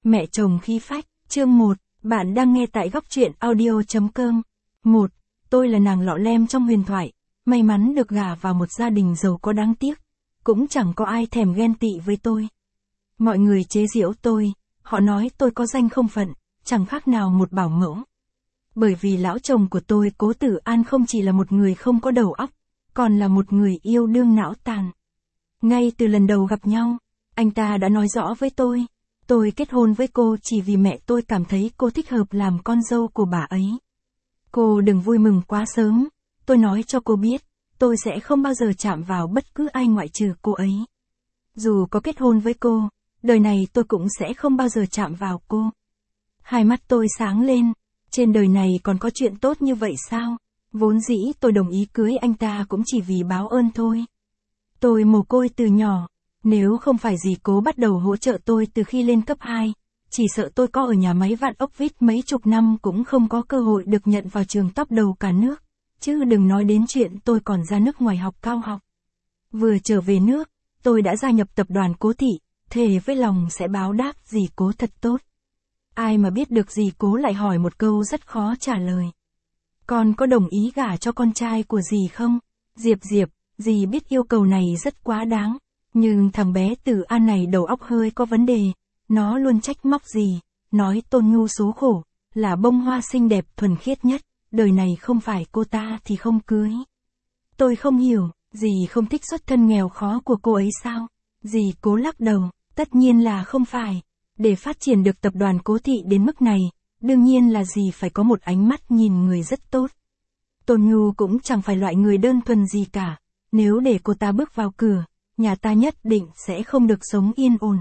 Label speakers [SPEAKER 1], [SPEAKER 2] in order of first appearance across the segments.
[SPEAKER 1] Mẹ chồng khí phách, chương 1, bạn đang nghe tại góc truyện audio.com. 1. Tôi là nàng lọ lem trong huyền thoại, may mắn được gả vào một gia đình giàu có đáng tiếc, cũng chẳng có ai thèm ghen tị với tôi. Mọi người chế giễu tôi, họ nói tôi có danh không phận, chẳng khác nào một bảo mẫu. Bởi vì lão chồng của tôi Cố Tử An không chỉ là một người không có đầu óc, còn là một người yêu đương não tàn. Ngay từ lần đầu gặp nhau, anh ta đã nói rõ với tôi kết hôn với cô chỉ vì mẹ tôi cảm thấy cô thích hợp làm con dâu của bà ấy. Cô đừng vui mừng quá sớm, tôi nói cho cô biết, tôi sẽ không bao giờ chạm vào bất cứ ai ngoại trừ cô ấy. Dù có kết hôn với cô, đời này tôi cũng sẽ không bao giờ chạm vào cô. Hai mắt tôi sáng lên, trên đời này còn có chuyện tốt như vậy sao? Vốn dĩ tôi đồng ý cưới anh ta cũng chỉ vì báo ơn thôi. Tôi mồ côi từ nhỏ, nếu không phải dì Cố bắt đầu hỗ trợ tôi từ khi lên cấp 2, chỉ sợ tôi có ở nhà máy vạn ốc vít mấy chục năm cũng không có cơ hội được nhận vào trường top đầu cả nước, chứ đừng nói đến chuyện tôi còn ra nước ngoài học cao học. Vừa trở về nước, tôi đã gia nhập tập đoàn Cố Thị, thề với lòng sẽ báo đáp dì Cố thật tốt. Ai mà biết được dì Cố lại hỏi một câu rất khó trả lời. Con có đồng ý gả cho con trai của dì không? Diệp, dì biết yêu cầu này rất quá đáng, nhưng thằng bé Tử An này đầu óc hơi có vấn đề, nó luôn trách móc dì, nói Tôn Nhu số khổ, là bông hoa xinh đẹp thuần khiết nhất, đời này không phải cô ta thì không cưới. Tôi không hiểu, dì không thích xuất thân nghèo khó của cô ấy sao? Dì Cố lắc đầu, tất nhiên là không phải. Để phát triển được tập đoàn Cố Thị đến mức này, đương nhiên là dì phải có một ánh mắt nhìn người rất tốt. Tôn Nhu cũng chẳng phải loại người đơn thuần gì cả, nếu để cô ta bước vào cửa, nhà ta nhất định sẽ không được sống yên ổn.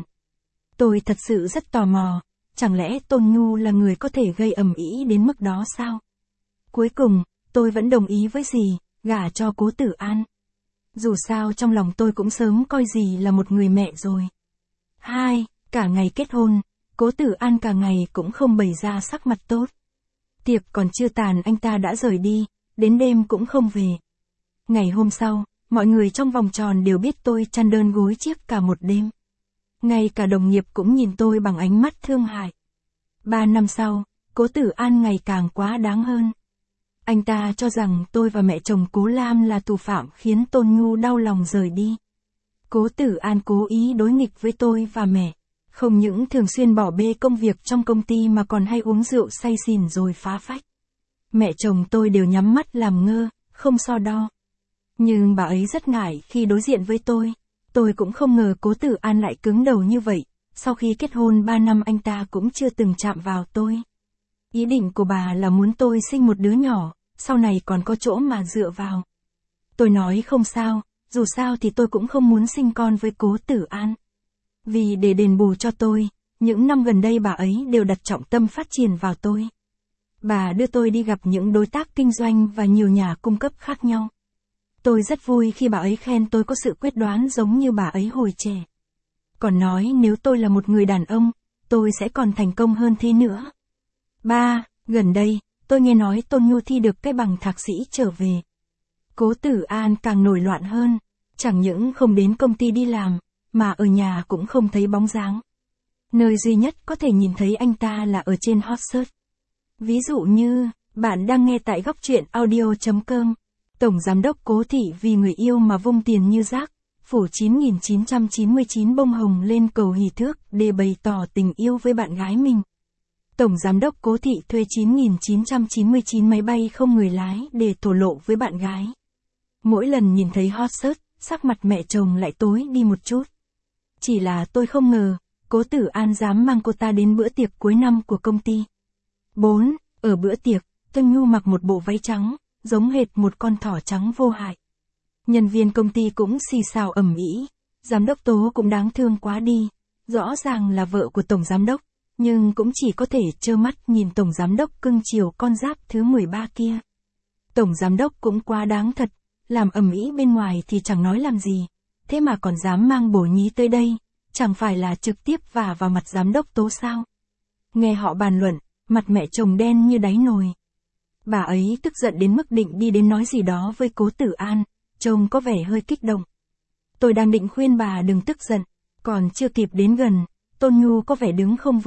[SPEAKER 1] Tôi thật sự rất tò mò, chẳng lẽ Tôn Nhu là người có thể gây ầm ĩ đến mức đó sao? Cuối cùng, tôi vẫn đồng ý với dì, gả cho Cố Tử An. Dù sao trong lòng tôi cũng sớm coi dì là một người mẹ rồi. 2. Cả ngày kết hôn, Cố Tử An cả ngày cũng không bày ra sắc mặt tốt. Tiệc còn chưa tàn anh ta đã rời đi, đến đêm cũng không về. Ngày hôm sau, mọi người trong vòng tròn đều biết tôi chăn đơn gối chiếc cả một đêm. Ngay cả đồng nghiệp cũng nhìn tôi bằng ánh mắt thương hại. 3 năm sau, Cố Tử An ngày càng quá đáng hơn. Anh ta cho rằng tôi và mẹ chồng Cố Lam là thủ phạm khiến Tôn Nhu đau lòng rời đi. Cố Tử An cố ý đối nghịch với tôi và mẹ. Không những thường xuyên bỏ bê công việc trong công ty mà còn hay uống rượu say xỉn rồi phá phách. Mẹ chồng tôi đều nhắm mắt làm ngơ, không so đo. Nhưng bà ấy rất ngại khi đối diện với tôi. Tôi cũng không ngờ Cố Tử An lại cứng đầu như vậy, sau khi kết hôn 3 năm anh ta cũng chưa từng chạm vào tôi. Ý định của bà là muốn tôi sinh một đứa nhỏ, sau này còn có chỗ mà dựa vào. Tôi nói không sao, dù sao thì tôi cũng không muốn sinh con với Cố Tử An. Vì để đền bù cho tôi, những năm gần đây bà ấy đều đặt trọng tâm phát triển vào tôi. Bà đưa tôi đi gặp những đối tác kinh doanh và nhiều nhà cung cấp khác nhau. Tôi rất vui khi bà ấy khen tôi có sự quyết đoán giống như bà ấy hồi trẻ. Còn nói nếu tôi là một người đàn ông, tôi sẽ còn thành công hơn thế nữa. 3. Gần đây, tôi nghe nói Tôn Nhu thi được cái bằng thạc sĩ trở về. Cố Tử An càng nổi loạn hơn, chẳng những không đến công ty đi làm, mà ở nhà cũng không thấy bóng dáng. Nơi duy nhất có thể nhìn thấy anh ta là ở trên hot search. Ví dụ như, bạn đang nghe tại góc truyện audio.com. Tổng giám đốc Cố Thị vì người yêu mà vung tiền như rác, phủ 9.999 bông hồng lên cầu hỷ thước để bày tỏ tình yêu với bạn gái mình. Tổng giám đốc Cố Thị thuê 9.999 máy bay không người lái để thổ lộ với bạn gái. Mỗi lần nhìn thấy hot search, sắc mặt mẹ chồng lại tối đi một chút. Chỉ là tôi không ngờ, Cố Tử An dám mang cô ta đến bữa tiệc cuối năm của công ty. 4. Ở bữa tiệc, Tôn Nhu mặc một bộ váy trắng, giống hệt một con thỏ trắng vô hại. Nhân viên công ty cũng xì xào ầm ĩ, giám đốc Tố cũng đáng thương quá đi, rõ ràng là vợ của tổng giám đốc, nhưng cũng chỉ có thể trơ mắt nhìn tổng giám đốc cưng chiều con giáp thứ 13 kia. Tổng giám đốc cũng quá đáng thật, làm ầm ĩ bên ngoài thì chẳng nói làm gì, thế mà còn dám mang bổ nhí tới đây, chẳng phải là trực tiếp vả vào mặt giám đốc Tố sao? Nghe họ bàn luận, mặt mẹ chồng đen như đáy nồi. Bà ấy tức giận đến mức định đi đến nói gì đó với Cố Tử An, trông có vẻ hơi kích động. Tôi đang định khuyên bà đừng tức giận, còn chưa kịp đến gần, Tôn Nhu có vẻ đứng không vững,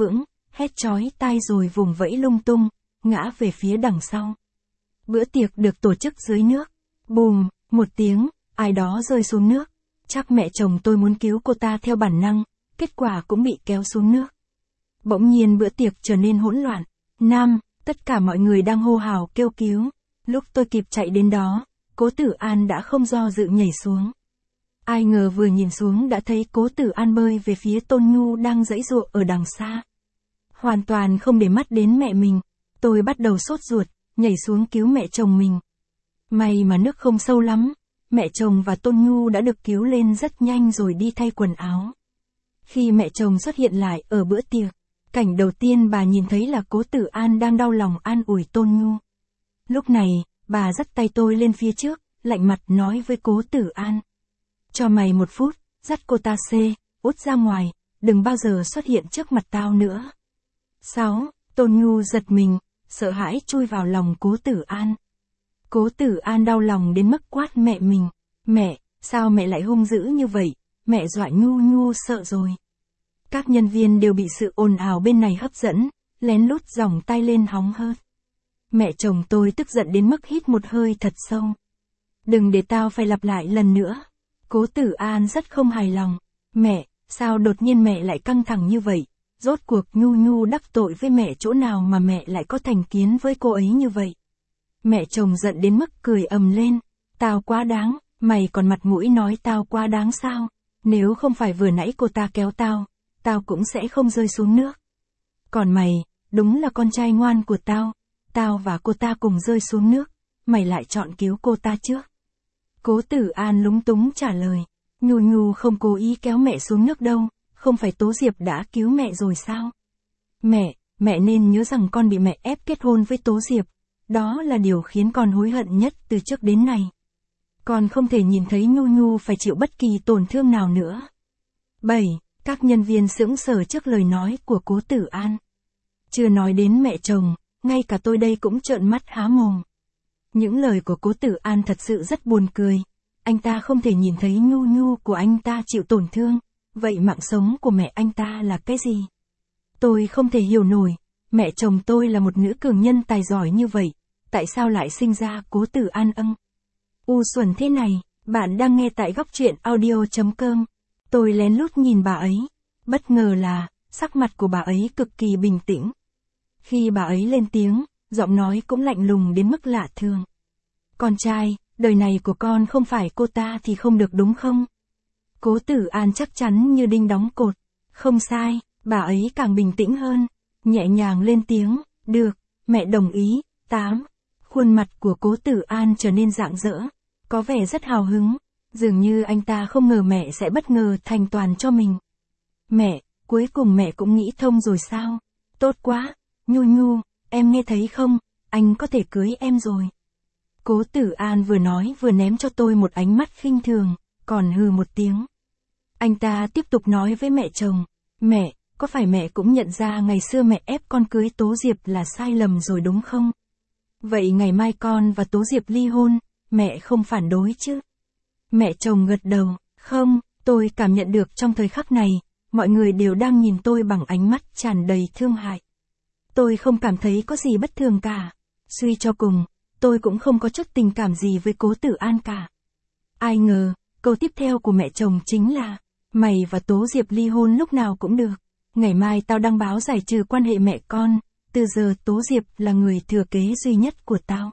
[SPEAKER 1] hét chói tai rồi vùng vẫy lung tung, ngã về phía đằng sau. Bữa tiệc được tổ chức dưới nước. Bùm, một tiếng, ai đó rơi xuống nước. Chắc mẹ chồng tôi muốn cứu cô ta theo bản năng, kết quả cũng bị kéo xuống nước. Bỗng nhiên bữa tiệc trở nên hỗn loạn. Tất cả mọi người đang hô hào kêu cứu. Lúc tôi kịp chạy đến đó, Cố Tử An đã không do dự nhảy xuống. Ai ngờ vừa nhìn xuống đã thấy Cố Tử An bơi về phía Tôn Nhu đang giãy giụa ở đằng xa. Hoàn toàn không để mắt đến mẹ mình, tôi bắt đầu sốt ruột, nhảy xuống cứu mẹ chồng mình. May mà nước không sâu lắm, mẹ chồng và Tôn Nhu đã được cứu lên rất nhanh rồi đi thay quần áo. Khi mẹ chồng xuất hiện lại ở bữa tiệc, cảnh đầu tiên bà nhìn thấy là Cố Tử An đang đau lòng an ủi Tôn Nhu. Lúc này, bà dắt tay tôi lên phía trước, lạnh mặt nói với Cố Tử An. Cho mày 1 phút, dắt cô ta út ra ngoài, đừng bao giờ xuất hiện trước mặt tao nữa. 6. Tôn Nhu giật mình, sợ hãi chui vào lòng Cố Tử An. Cố Tử An đau lòng đến mức quát mẹ mình. Mẹ, sao mẹ lại hung dữ như vậy? Mẹ dọa Nhu sợ rồi. Các nhân viên đều bị sự ồn ào bên này hấp dẫn, lén lút giòng tay lên hóng hớt. Mẹ chồng tôi tức giận đến mức hít một hơi thật sâu. Đừng để tao phải lặp lại lần nữa. Cố Tử An rất không hài lòng. Mẹ, sao đột nhiên mẹ lại căng thẳng như vậy? Rốt cuộc Nhu đắc tội với mẹ chỗ nào mà mẹ lại có thành kiến với cô ấy như vậy? Mẹ chồng giận đến mức cười ầm lên. Tao quá đáng, mày còn mặt mũi nói tao quá đáng sao? Nếu không phải vừa nãy cô ta kéo tao cũng sẽ không rơi xuống nước. Còn mày, đúng là con trai ngoan của tao và cô ta cùng rơi xuống nước, mày lại chọn cứu cô ta trước. Cố Tử An lúng túng trả lời. Nhu không cố ý kéo mẹ xuống nước đâu, không phải Tố Diệp đã cứu mẹ rồi sao? Mẹ nên nhớ rằng con bị mẹ ép kết hôn với Tố Diệp, đó là điều khiến con hối hận nhất từ trước đến nay. Con không thể nhìn thấy Nhu phải chịu bất kỳ tổn thương nào nữa. 7. Các nhân viên sững sờ trước lời nói của Cố Tử An. Chưa nói đến mẹ chồng, ngay cả tôi đây cũng trợn mắt há mồm. Những lời của Cố Tử An thật sự rất buồn cười. Anh ta không thể nhìn thấy Nhu của anh ta chịu tổn thương, vậy mạng sống của mẹ anh ta là cái gì? Tôi không thể hiểu nổi, mẹ chồng tôi là một nữ cường nhân tài giỏi như vậy, tại sao lại sinh ra Cố Tử An xuẩn thế này? Bạn đang nghe tại góc truyện audio.com. Tôi lén lút nhìn bà ấy. Bất ngờ là, sắc mặt của bà ấy cực kỳ bình tĩnh. Khi bà ấy lên tiếng, giọng nói cũng lạnh lùng đến mức lạ thường. Con trai, đời này của con không phải cô ta thì không được đúng không? Cố Tử An chắc chắn như đinh đóng cột. Không sai, bà ấy càng bình tĩnh hơn, nhẹ nhàng lên tiếng. Được, mẹ đồng ý. 8. Khuôn mặt của Cố Tử An trở nên rạng rỡ, có vẻ rất hào hứng, dường như anh ta không ngờ mẹ sẽ bất ngờ thành toàn cho mình. Mẹ, cuối cùng mẹ cũng nghĩ thông rồi sao? Tốt quá, Nhu, em nghe thấy không, anh có thể cưới em rồi. Cố Tử An vừa nói vừa ném cho tôi một ánh mắt khinh thường, còn hừ một tiếng. Anh ta tiếp tục nói với mẹ chồng. Mẹ, có phải mẹ cũng nhận ra ngày xưa mẹ ép con cưới Tố Diệp là sai lầm rồi đúng không? Vậy ngày mai con và Tố Diệp ly hôn, mẹ không phản đối chứ? Mẹ chồng gật đầu. Không, tôi cảm nhận được trong thời khắc này, mọi người đều đang nhìn tôi bằng ánh mắt tràn đầy thương hại. Tôi không cảm thấy có gì bất thường cả. Suy cho cùng, tôi cũng không có chút tình cảm gì với Cố Tử An cả. Ai ngờ, câu tiếp theo của mẹ chồng chính là, mày và Tố Diệp ly hôn lúc nào cũng được. Ngày mai tao đăng báo giải trừ quan hệ mẹ con, từ giờ Tố Diệp là người thừa kế duy nhất của tao.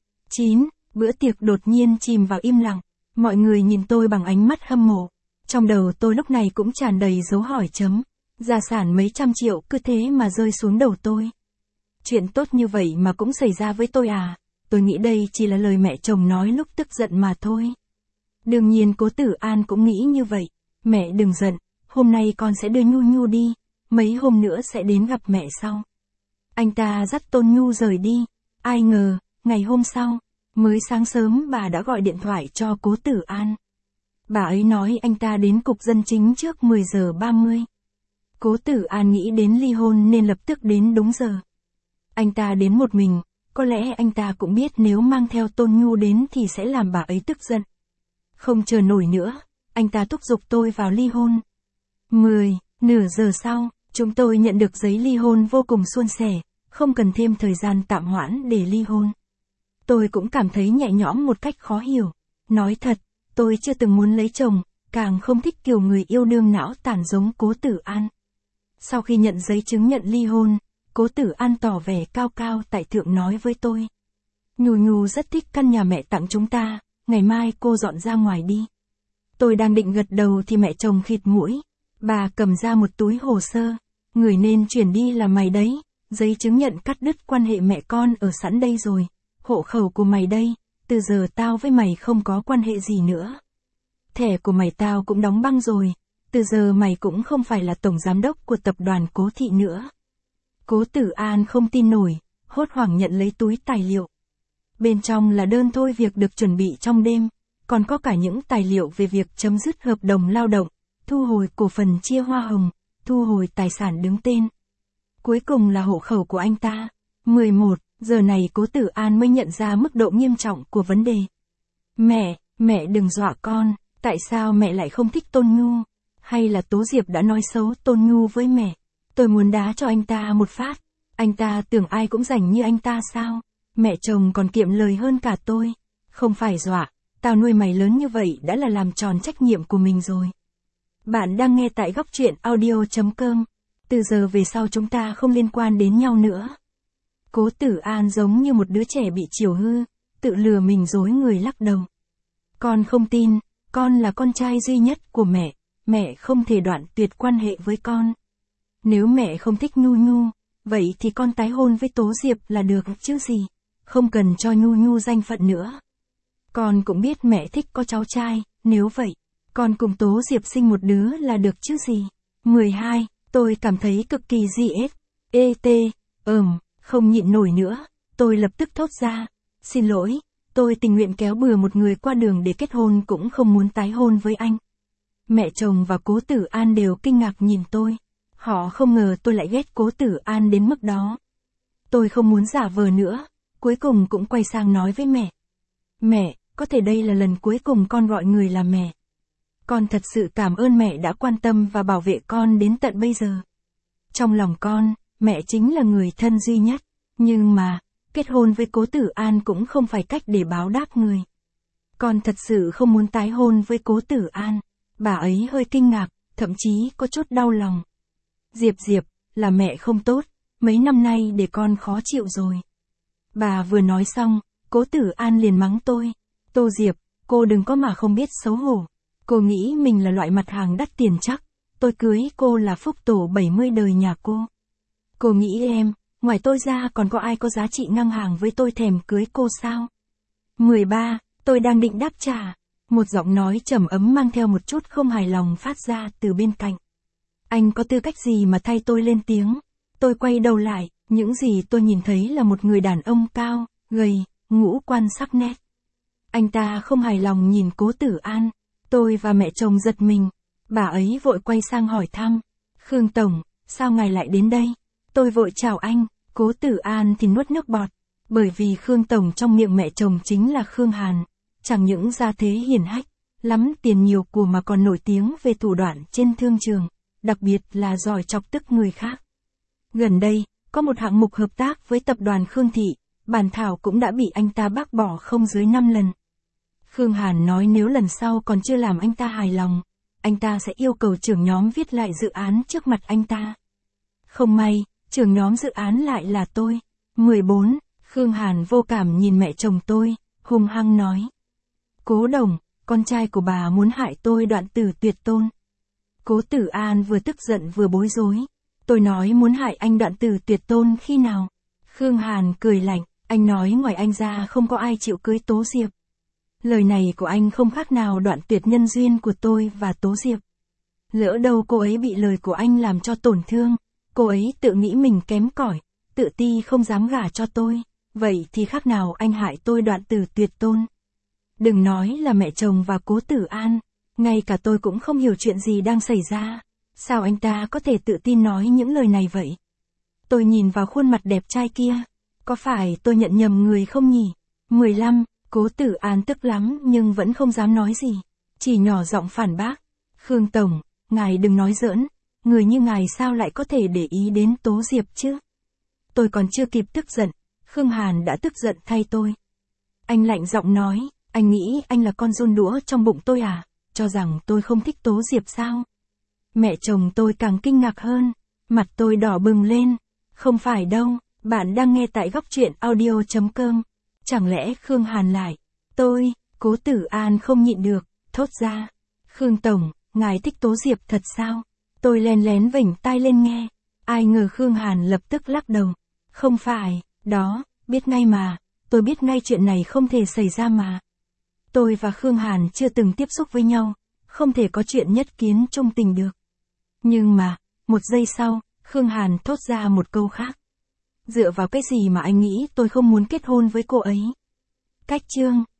[SPEAKER 1] 9. Bữa tiệc đột nhiên chìm vào im lặng, mọi người nhìn tôi bằng ánh mắt hâm mộ. Trong đầu tôi lúc này cũng tràn đầy dấu hỏi chấm. Gia sản mấy trăm triệu cứ thế mà rơi xuống đầu tôi. Chuyện tốt như vậy mà cũng xảy ra với tôi à? Tôi nghĩ đây chỉ là lời mẹ chồng nói lúc tức giận mà thôi. Đương nhiên Cố Tử An cũng nghĩ như vậy. Mẹ đừng giận, hôm nay con sẽ đưa Nhu đi, mấy hôm nữa sẽ đến gặp mẹ sau. Anh ta dắt Tôn Nhu rời đi. Ai ngờ, ngày hôm sau, mới sáng sớm bà đã gọi điện thoại cho Cố Tử An. Bà ấy nói anh ta đến cục dân chính trước 10 giờ 30. Cố Tử An nghĩ đến ly hôn nên lập tức đến đúng giờ. Anh ta đến một mình, có lẽ anh ta cũng biết nếu mang theo Tôn Nhu đến thì sẽ làm bà ấy tức giận. Không chờ nổi nữa, anh ta thúc giục tôi vào ly hôn. Nửa giờ sau, Chúng tôi nhận được giấy ly hôn vô cùng suôn sẻ, không cần thêm thời gian tạm hoãn để ly hôn. Tôi cũng cảm thấy nhẹ nhõm một cách khó hiểu. Nói thật, tôi chưa từng muốn lấy chồng, càng không thích kiểu người yêu đương não tàn giống Cố Tử An. Sau khi nhận giấy chứng nhận ly hôn, Cố Tử An tỏ vẻ cao cao tại thượng nói với tôi. Nhu Nhu rất thích căn nhà mẹ tặng chúng ta, ngày mai cô dọn ra ngoài đi. Tôi đang định gật đầu thì mẹ chồng khịt mũi. Bà cầm ra một túi hồ sơ. Người nên chuyển đi là mày đấy, giấy chứng nhận cắt đứt quan hệ mẹ con ở sẵn đây rồi. Hộ khẩu của mày đây, từ giờ tao với mày không có quan hệ gì nữa. Thẻ của mày tao cũng đóng băng rồi, từ giờ mày cũng không phải là tổng giám đốc của tập đoàn Cố Thị nữa. Cố Tử An không tin nổi, hốt hoảng nhận lấy túi tài liệu. Bên trong là đơn thôi việc được chuẩn bị trong đêm, còn có cả những tài liệu về việc chấm dứt hợp đồng lao động, thu hồi cổ phần chia hoa hồng, thu hồi tài sản đứng tên. Cuối cùng là hộ khẩu của anh ta. 11, giờ này Cố Tử An mới nhận ra mức độ nghiêm trọng của vấn đề. Mẹ đừng dọa con, tại sao mẹ lại không thích Tôn Nhu? Hay là Tố Diệp đã nói xấu Tôn Nhu với mẹ? Tôi muốn đá cho anh ta một phát. Anh ta tưởng ai cũng rảnh như anh ta sao? Mẹ chồng còn kiệm lời hơn cả tôi. Không phải dọa, tao nuôi mày lớn như vậy đã là làm tròn trách nhiệm của mình rồi. Bạn đang nghe tại Góc Truyện Audio.com. Từ giờ về sau chúng ta không liên quan đến nhau nữa. Cố Tử An giống như một đứa trẻ bị chiều hư, tự lừa mình dối người lắc đầu. Con không tin, con là con trai duy nhất của mẹ không thể đoạn tuyệt quan hệ với con. Nếu mẹ không thích Nhu Nhu, vậy thì con tái hôn với Tố Diệp là được chứ gì, không cần cho Nhu Nhu danh phận nữa. Con cũng biết mẹ thích có cháu trai, nếu vậy, con cùng Tố Diệp sinh một đứa là được chứ gì. 12, tôi cảm thấy cực kỳ không nhịn nổi nữa, tôi lập tức thốt ra. Xin lỗi, tôi tình nguyện kéo bừa một người qua đường để kết hôn cũng không muốn tái hôn với anh. Mẹ chồng và Cố Tử An đều kinh ngạc nhìn tôi. Họ không ngờ tôi lại ghét Cố Tử An đến mức đó. Tôi không muốn giả vờ nữa, cuối cùng cũng quay sang nói với mẹ. Mẹ, có thể đây là lần cuối cùng con gọi người là mẹ. Con thật sự cảm ơn mẹ đã quan tâm và bảo vệ con đến tận bây giờ. Trong lòng con, mẹ chính là người thân duy nhất. Nhưng mà, kết hôn với Cố Tử An cũng không phải cách để báo đáp người. Con thật sự không muốn tái hôn với Cố Tử An. Bà ấy hơi kinh ngạc, thậm chí có chút đau lòng. Diệp, là mẹ không tốt, mấy năm nay để con khó chịu rồi. Bà vừa nói xong, Cố Tử An liền mắng tôi. Tô Diệp, cô đừng có mà không biết xấu hổ. Cô nghĩ mình là loại mặt hàng đắt tiền chắc. Tôi cưới cô là phúc tổ 70 đời nhà cô. Cô nghĩ em, ngoài tôi ra còn có ai có giá trị ngang hàng với tôi thèm cưới cô sao? 13, tôi đang định đáp trả. Một giọng nói trầm ấm mang theo một chút không hài lòng phát ra từ bên cạnh. Anh có tư cách gì mà thay tôi lên tiếng? Tôi quay đầu lại, những gì tôi nhìn thấy là một người đàn ông cao, gầy, ngũ quan sắc nét. Anh ta không hài lòng nhìn Cố Tử An. Tôi và mẹ chồng giật mình. Bà ấy vội quay sang hỏi thăm. Khương Tổng, sao ngài lại đến đây? Tôi vội chào anh. Cố Tử An thì nuốt nước bọt. Bởi vì Khương Tổng trong miệng mẹ chồng chính là Khương Hàn. Chẳng những gia thế hiển hách, lắm tiền nhiều của mà còn nổi tiếng về thủ đoạn trên thương trường, đặc biệt là giỏi chọc tức người khác. Gần đây, có một hạng mục hợp tác với tập đoàn Khương Thị, bản thảo cũng đã bị anh ta bác bỏ không dưới 5 lần. Khương Hàn nói nếu lần sau còn chưa làm anh ta hài lòng, anh ta sẽ yêu cầu trưởng nhóm viết lại dự án trước mặt anh ta. Không may, trưởng nhóm dự án lại là tôi. 14, Khương Hàn vô cảm nhìn mẹ chồng tôi, hung hăng nói. Cố Đồng, con trai của bà muốn hại tôi đoạn tử tuyệt tôn. Cố Tử An vừa tức giận vừa bối rối. Tôi nói muốn hại anh đoạn tử tuyệt tôn khi nào? Khương Hàn cười lạnh, anh nói ngoài anh ra không có ai chịu cưới Tố Diệp. Lời này của anh không khác nào đoạn tuyệt nhân duyên của tôi và Tố Diệp. Lỡ đâu cô ấy bị lời của anh làm cho tổn thương, cô ấy tự nghĩ mình kém cỏi, tự ti không dám gả cho tôi, vậy thì khác nào anh hại tôi đoạn tử tuyệt tôn. Đừng nói là mẹ chồng và Cố Tử An, ngay cả tôi cũng không hiểu chuyện gì đang xảy ra. Sao anh ta có thể tự tin nói những lời này vậy? Tôi nhìn vào khuôn mặt đẹp trai kia. Có phải tôi nhận nhầm người không nhỉ? 15, Cố Tử An tức lắm nhưng vẫn không dám nói gì. Chỉ nhỏ giọng phản bác. Khương Tổng, ngài đừng nói giỡn. người như ngài sao lại có thể để ý đến Tố Diệp chứ? Tôi còn chưa kịp tức giận, Khương Hàn đã tức giận thay tôi. Anh lạnh giọng nói, anh nghĩ anh là con giun đũa trong bụng tôi à, cho rằng tôi không thích Tố Diệp sao? Mẹ chồng tôi càng kinh ngạc hơn, mặt tôi đỏ bừng lên, không phải đâu, bạn đang nghe tại góc truyện audio.com. Chẳng lẽ Khương Hàn lại? Cố Tử An không nhịn được, thốt ra. Khương Tổng, ngài thích Tố Diệp thật sao? Tôi lén lén vểnh tai lên nghe. Ai ngờ Khương Hàn lập tức lắc đầu. Không phải, đó, biết ngay mà, tôi biết ngay chuyện này không thể xảy ra mà. Tôi và Khương Hàn chưa từng tiếp xúc với nhau, không thể có chuyện nhất kiến chung tình được. Nhưng mà, một giây sau, Khương Hàn thốt ra một câu khác. Dựa vào cái gì mà anh nghĩ tôi không muốn kết hôn với cô ấy? Cách chương